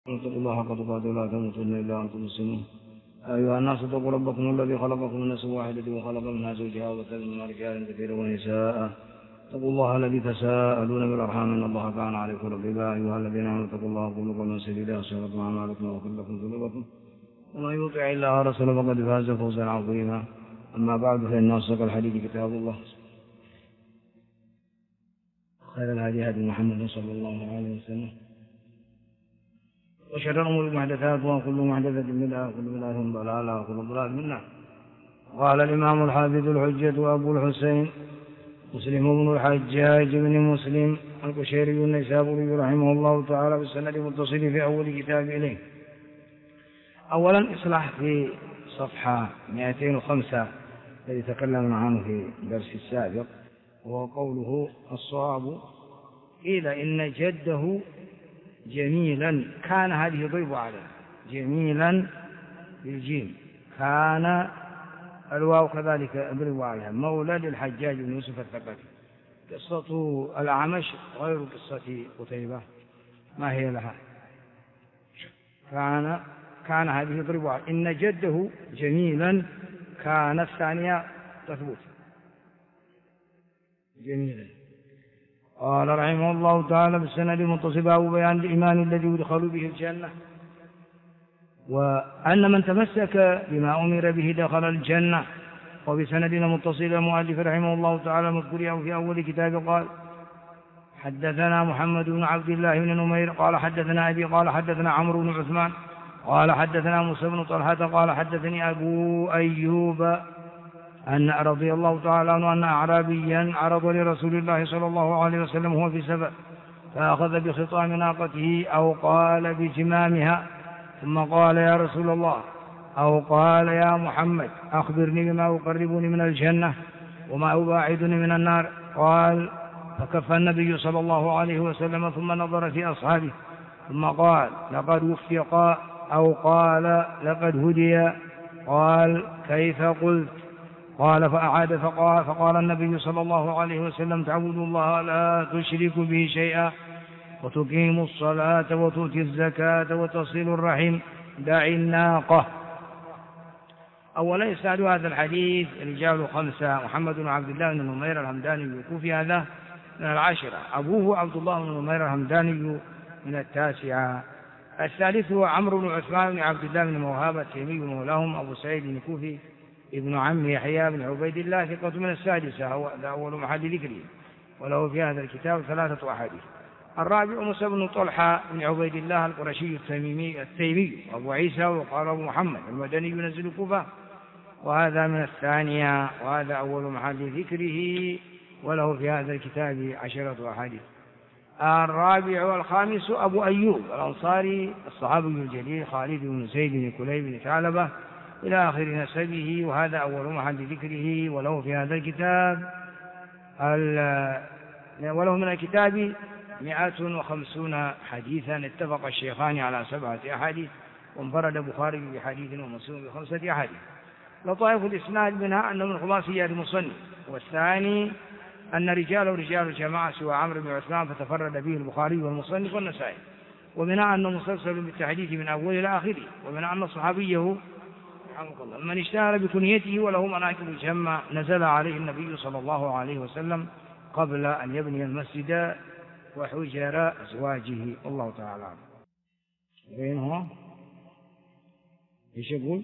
اتقوا الله حق تقاته ولا تموتن الا وانتم مسلمون. ايها الناس اتقوا ربكم الذي خلقكم من نفس واحده وخلق منها زوجها وبث منهما رجالا كثيرا ونساء. اتقوا الله الذي تساءلون بالارحام ان الله كان عليكم رقيبا. ايها الذين امنوا اتقوا الله وقولوا قولا سديدا يصلح لكم اعمالكم ويغفر لكم ذنوبكم ومن يطع الله ورسوله فقد فاز فوزا عظيما. اما بعد فان اصدق الحديث كتاب الله، خير الهدي هدي محمد صلى الله عليه وسلم، وشر الأمور محدثاتها وكل محدثة بدعة وكل بدعة ضلالة وكل ضلالة في النار. قال الإمام الحافظ الحجة أبو الحسين مسلم بن الحجاج بن مسلم القشيري النيسابوري رحمه الله تعالى بالسند المتصل في أول كتاب إليه. أولا إصلاح في صفحة 205 الذي تكلمنا عنه في الدرس السابق، وهو قوله الصواب قيل إن جده جميلا كان، هذه يضرب عليه جميلا بالجيم، كان الواو كذلك يضرب عليها، مولى للحجاج بن يوسف الثقفي. قصة الأعمش غير قصة قتيبة، ما هي لها؟ كان هذه يضرب عليه، إن جده جميلا كان الثانية تثبت جميلا. قال رحمه الله تعالى بالسند المتصل باب بيان الإيمان الذي يدخل به الجنة، وأن من تمسك بما أمر به دخل الجنة. وبسندنا متصل المؤلف رحمه الله تعالى مذكور في أول كتاب قال حدثنا محمد بن عبد الله بن نمير قال حدثنا أبي قال حدثنا عمرو بن عثمان قال حدثنا موسى بن طلحة قال حدثني أبو أيوب أن رضي الله تعالى عنه أن أعرابيا عرض لرسول الله صلى الله عليه وسلم وهو في سفر، فأخذ بخطام ناقته أو قال بجمامها، ثم قال يا رسول الله أو قال يا محمد أخبرني بما يقربني من الجنة وما يباعدني من النار. قال فكف النبي صلى الله عليه وسلم ثم نظر في أصحابه ثم قال لقد وفق، أو قال لقد هدي. قال كيف قلت؟ قال فأعاد فقال النبي صلى الله عليه وسلم تعبد الله لا تشرك به شيئا وتقيم الصلاة وتؤتي الزكاة وتصل الرحم دع الناقة. أولا إسناد هذا الحديث رجال 5: محمد بن عبد الله بن نمير الهمداني الكوفي هذا من 10، أبوه عبد الله بن نمير الهمداني من 9. الثالث هو عمرو بن عثمان بن عبد الله بن موهبة التيمي مولاهم أبو سعيد الكوفي ابن عم يحيى بن عبيد الله ثقة من 6، هو أول محل ذكره، وله في هذا الكتاب 3 أحاديث. الرابع موسى بن طلحة بن عبيد الله القرشي التيمي أبو عيسى وقال أبو محمد المدني ينزل الكوفة، وهذا من 2، وهذا أول محل ذكره، وله في هذا الكتاب 10 أحاديث. الرابع والخامس أبو أيوب الأنصاري الصحابي الجليل خالد بن زيد بن كليب بن ثعلبة إلى آخر نسبه، وهذا أول محل ذكره، وله في هذا الكتاب وله من الكتاب 150 حديثا. اتفق الشيخان على 7 أحاديث، وانفرد البخاري بحديث ومسلم ب5 أحاديث. لطائف الإسناد منها أنه من خلاصيات المصنف، والثاني أن رجال الجماعة سوى عمرو بن عثمان فتفرد به البخاري والمصنف والنسائي، ومنها أنه مسلسل بالتحديث من أوله إلى آخره، ومنها أن صحابيه من اشتهر بكنيته وله مناكب جمة نزل عليه النبي صلى الله عليه وسلم قبل أن يبني المسجد وحجر أزواجه. الله تعالى وين هو؟ ايش يقول؟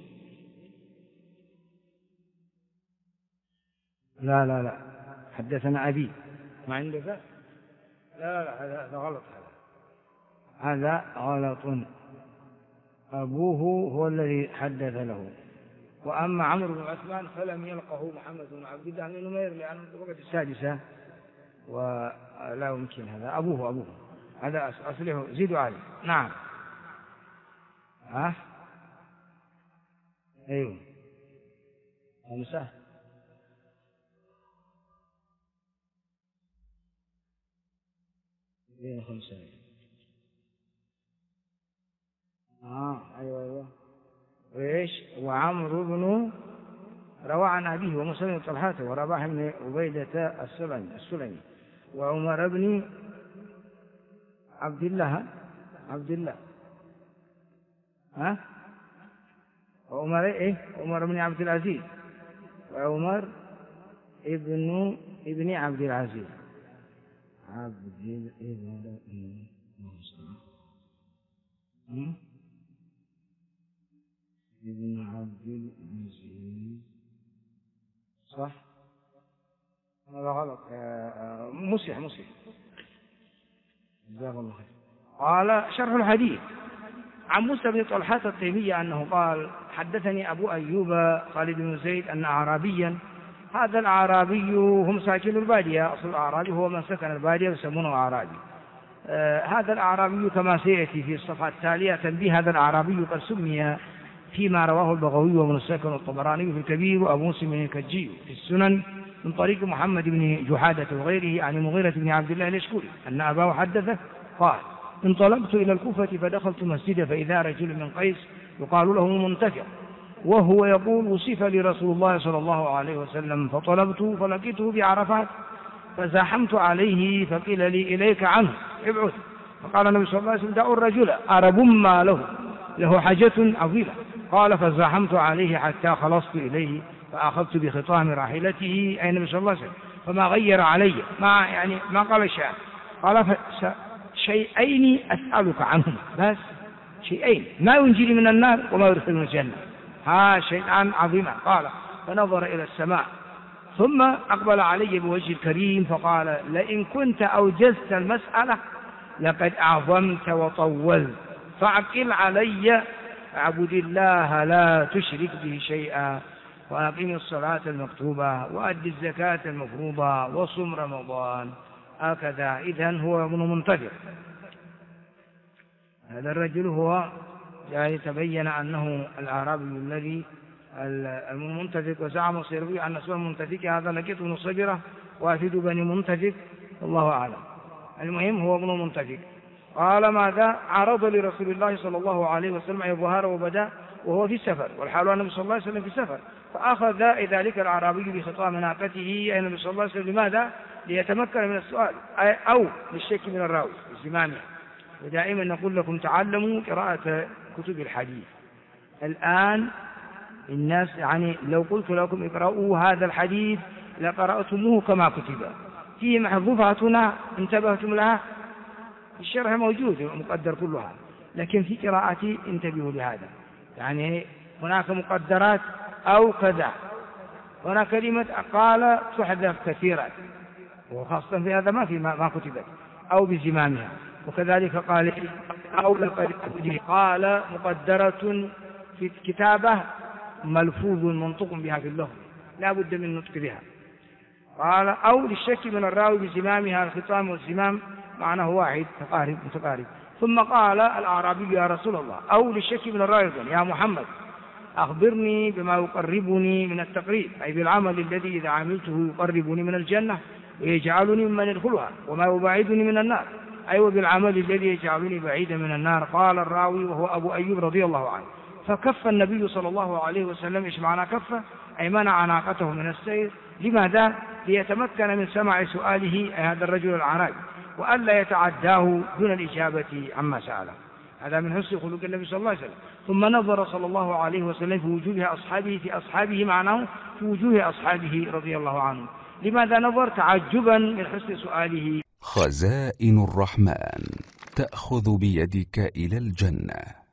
لا حدثنا أبي، ما عندك؟ لا هذا غلط، هذا غلط. أبوه هو الذي حدث له، وأما عمرو بن عثمان فلم يلقه محمد بن عبد الله بن نمير لأنه طبقة 6 ولا يمكن. هذا أبوه هذا أصله، زيدوا عليه. نعم أيوه 5 بين 5 أيوه وإيش؟ وعمرو بن روى عن أبيه وموسى بن طلحة ورباح بن عبيدة السلمي وعمر بن عبد الله ها؟ عمر إيه؟ عمر بن عبد العزيز، وعمر ابن عبد العزيز، ابن عبد العزيز، صح؟ هذا غلط، مسلم جزاك الله خير. قال شرح الحديث عن موسى بن طلحة التيمي أنه قال حدثني أبو أيوب خالد بن زيد أن أعرابيا، هذا الأعرابي هم ساكن البادية، أصل الأعرابي هو من سكن البادية يسمونه أعرابي. هذا الأعرابي كما سيأتي في الصفحة التالية تنبيه، هذا الأعرابي قد سمي فيما رواه البغوي وابن السكن والطبراني في الكبير وأبو مسلم الكجي في السنن من طريق محمد بن جحادة وغيره عن المغيرة بن عبد الله اليشكري أن أباه حدثه قال انطلقت إلى الكوفة فدخلت مسجدا فإذا رجل من قيس يقال له المنتفع وهو يقول وصف لي رسول الله صلى الله عليه وسلم فطلبته فلقيته بعرفات فزاحمت عليه فقيل لي إليك عنه ابعث، فقال النبي صلى الله عليه وسلم دعوا الرجل عرب ما له حاجة عظيمة، قال فزاحمت عليه حتى خلصت إليه فأخذت بخطام راحلته أي النبي صلى الله عليه وسلم فما غير علي ما قال شيئا، قال شيئين أسألك عنهما، بس شيئين ما ينجيني من النار وما يدخلني الجنة، شيئان عظيما. قال فنظر إلى السماء ثم أقبل علي بوجه الكريم فقال لئن كنت أوجزت المسألة لقد أعظمت وطولت فأعقل علي، اعبد الله لا تشرك به شيئا وأقم الصلاة المكتوبة وأد الزكاة المفروضة وصم رمضان، هكذا. إذن هو ابن منتفع. هذا الرجل هو يتبين أنه الأعرابي الذي المنتفق، وزعم الصيرفي أن اسم المنتفق هذا لقيط بن صبرة وافد بني منتفق والله أعلم. المهم هو ابن منتفق. قال ماذا؟ عرض لرسول الله صلى الله عليه وسلم أي ظهر وبدا وهو في السفر والحال النبي صلى الله عليه وسلم في السفر، فأخذ ذلك الأعرابي بخطام ناقته أي النبي صلى الله عليه وسلم. لماذا؟ ليتمكن من السؤال أو للشك من الراوي بزمامه. ودائما نقول لكم تعلموا قراءة كتب الحديث. الآن الناس لو قلت لكم اقرأوا هذا الحديث لقرأتموه كما كتب، فيه محذوفات هنا انتبهتم لها، الشرح موجود مقدر كلها، لكن في قراءتي انتبهوا لهذا، هناك مقدرات أو كذا، هنا كلمة قال تحذف كثيرا وخاصة في هذا ما كتبت أو بزمامها، وكذلك قال أو لقد قال مقدرة في الكتابة ملفوظ منطق بها في اللغة لا بد من النطق بها. قال أو للشك من الراوي بزمامها، الختام والزمام معناه واحد متقارب. ثم قال الأعرابي يا رسول الله أو للشك من الراوي يا محمد أخبرني بما يقربني من التقريب، أي بالعمل الذي إذا عملته يقربني من الجنة ويجعلني ممن يدخلها وما يبعدني من النار، أي وبالعمل الذي يجعلني بعيدا من النار. قال الراوي وهو أبو أيوب رضي الله عنه فكف النبي صلى الله عليه وسلم. إيش معنى كفه؟ أي منع ناقته من السير. لماذا؟ ليتمكن من سماع سؤاله هذا الرجل الأعرابي وألا يتعداه دون الإجابة عما سأله. هذا من حسن خلق النبي صلى الله عليه وسلم. ثم نظر صلى الله عليه وسلم في وجوه أصحابه، في أصحابه معناه في وجوه أصحابه رضي الله عنهم. لماذا نظر؟ تعجبا من حسن سؤاله. خزائن الرحمن تأخذ بيدك إلى الجنة.